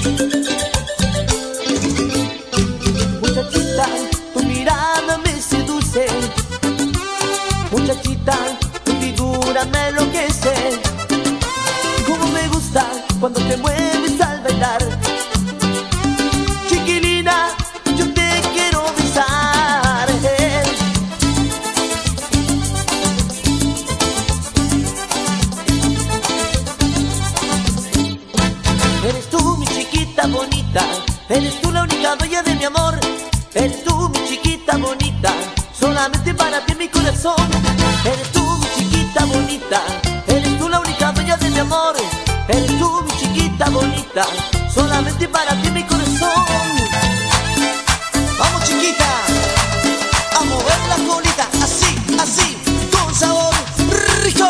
Muchachita, tu mirada me seduce. Muchachita, tu figura me enloquece. Como me gusta cuando te mueves al bailar. Chiquilina, yo te quiero besar. Eres tú mi chiquita bonita, eres tú la única dueña de mi amor. Eres tú mi chiquita bonita, solamente para ti mi corazón. Eres tú mi chiquita bonita, eres tú la única dueña de mi amor. Eres tú mi chiquita bonita, solamente para ti mi corazón. Vamos chiquita, a mover la colita, así, así, con sabor rico.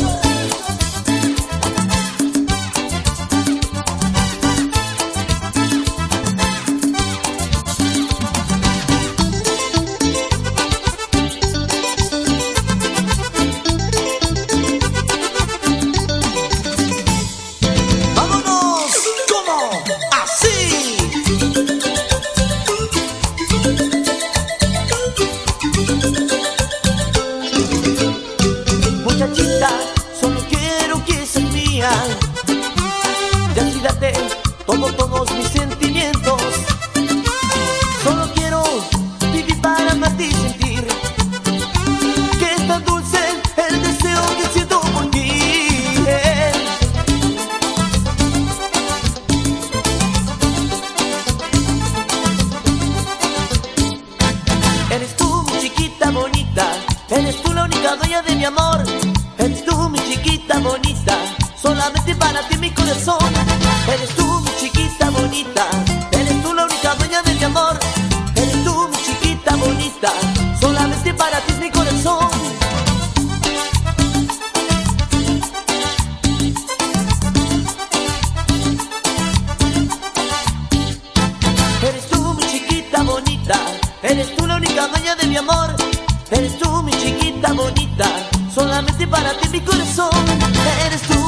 Muchachita, solo quiero que seas mía. Y así date todos mis sentimientos. Solo quiero vivir para amarte y sentir que es tan dulce el deseo que siento por ti. Eres tú mi chiquita bonita, eres tú la única dueña de mi amor. Eres tú mi chiquita bonita, solamente para ti mi corazón. Eres tú mi chiquita bonita, eres tú la única dueña de mi amor. Eres tú mi chiquita bonita, solamente para ti es mi corazón. Eres tú mi chiquita bonita, eres tú la única dueña de mi amor. Eres tú mi chiquita bonita, solamente para ti mi corazón. Eres tú